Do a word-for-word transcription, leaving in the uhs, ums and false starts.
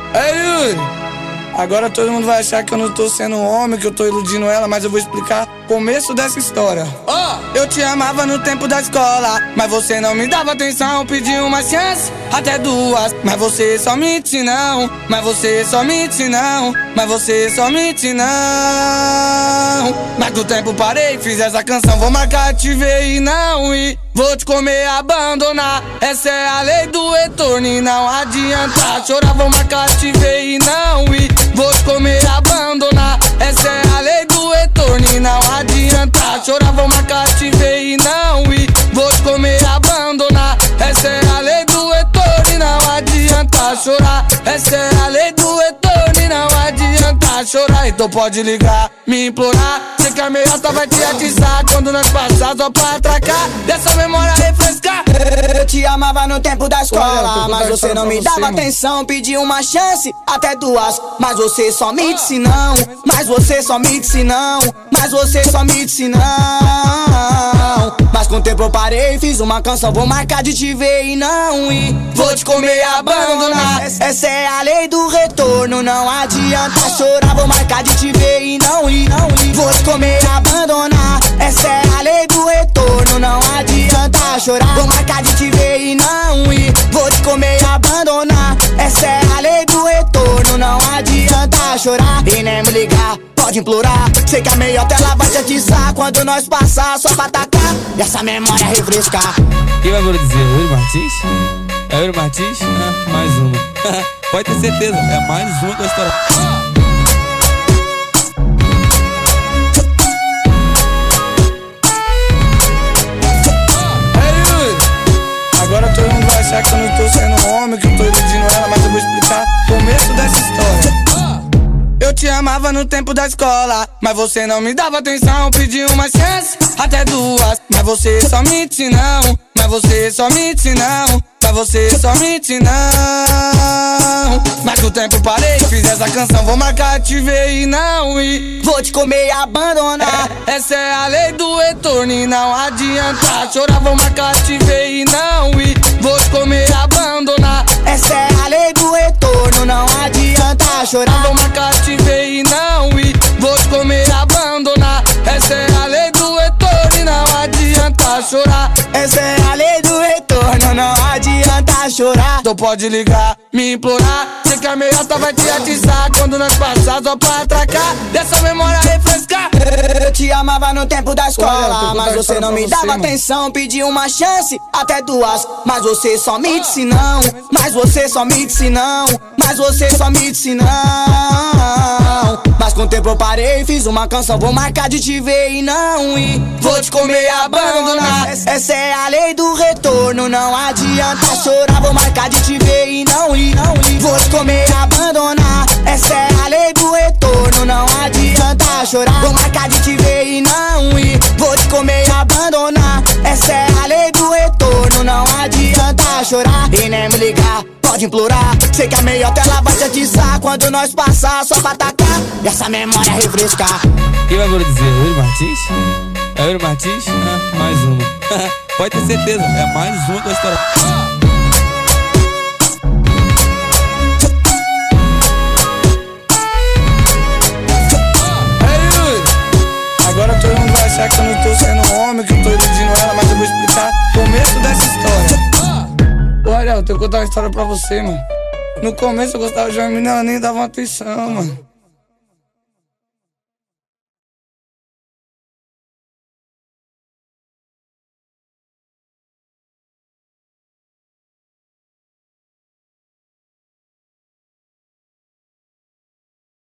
Ei, Yuri, agora todo mundo vai achar que eu não tô sendo um homem, que eu tô iludindo ela, mas eu vou explicar o começo dessa história. Oh! Eu te amava no tempo da escola, mas você não me dava atenção, pedi uma chance, até duas, mas você só mente não, mas você só mente não, mas você só mente não. Mas com o tempo parei, fiz essa canção, vou marcar, te ver e não ir. Vou te comer, abandonar, essa é a lei do retorno e não adianta chorar. Vou marcar, te ver e não ir. Vou te comer, abandonar, essa é a lei do retorno e não adianta chorar. Vou marcar, te ver e não ir. Vou te comer, abandonar, essa é a lei do retorno e não adianta chorar. Essa é a lei do retorno e não adianta chorar. Então pode ligar, me implorar, sei que a meiota vai te atiçar quando nós passar só pra atracar, dessa memória refrescar. Eu te amava no tempo da escola, mas você não me dava atenção, pedi uma chance, até duas, mas você só me disse não, mas você só me disse não, mas você só me disse não. Mas com o tempo eu parei, fiz uma canção, vou marcar de te ver e não ir. Vou te comer e abandonar, essa é a lei do retorno, não adianta chorar. Vou marcar de te ver e não ir. Vou te comer e abandonar, essa é a lei do retorno, não adianta chorar. Vou marcar de te ver e não ir. Vou te comer e abandonar, essa é a lei do retorno, não adianta chorar. E nem me ligar, pode implorar, sei que a meiota ela vai te atiçar quando nós passar só pra atacar, e essa memória refrescar. Quem vai dizer? Yuri Martins? É Yuri Martins? Ah, mais uma. Pode ter certeza, é mais uma que eu estouro. Agora todo mundo vai achar que eu não tô sendo um homem, que eu tô iludindo ela, mas eu vou explicar o começo dessa história. Eu te amava no tempo da escola, mas você não me dava atenção, pedi uma chance, até duas, mas você só mente não, mas você só mente não, mas você só mente não. Mas com o tempo parei, fiz essa canção, vou marcar, te ver e não ir. Vou te comer e abandonar, é, essa é a lei do retorno e não adianta chorar. Vou marcar, te ver e não ir. Vou te comer e abandonar, essa é a lei do retorno, não adianta chorar. Vou marcar, te ver e não ir. Vou te comer e abandonar, essa é a lei do retorno e não adianta chorar. Essa é a lei do retorno, não adianta chorar. Então pode ligar, me implorar, sei que a meiota vai te atiçar quando nós passar só pra atracar, dessa memória refrescar. Eu te amava no tempo da escola, mas você não me dava atenção, pedi uma chance, até duas, mas você só me disse não, mas você só me disse não, mas você só me disse não. Mas com o tempo eu parei, fiz uma canção, vou marcar de te ver e não ir. Vou te comer e abandonar, essa é a lei do retorno, não adianta chorar. Vou marcar de te ver e não ir. Vou te comer e abandonar, essa é a lei do retorno, não adianta chorar. Vou marcar de te ver e não ir. Vou te comer e abandonar, essa é a lei do retorno, não adianta chorar. E nem me ligar, pode implorar, sei que a meiota ela vai te atiçar quando nós passar só pra atacar, e essa memória refrescar. Quem vai dizer? Yuri Martins? É Yuri Martins? Ah, mais uma. Pode ter certeza, é mais uma que eu estouro. Agora todo mundo vai achar que eu não tô sendo um homem, que eu tô iludindo ela, mas eu vou explicar o começo dessa história. Ô Ariel, eu tenho que contar uma história pra você, mano. No começo eu gostava de uma menina, ela nem dava uma atenção, mano.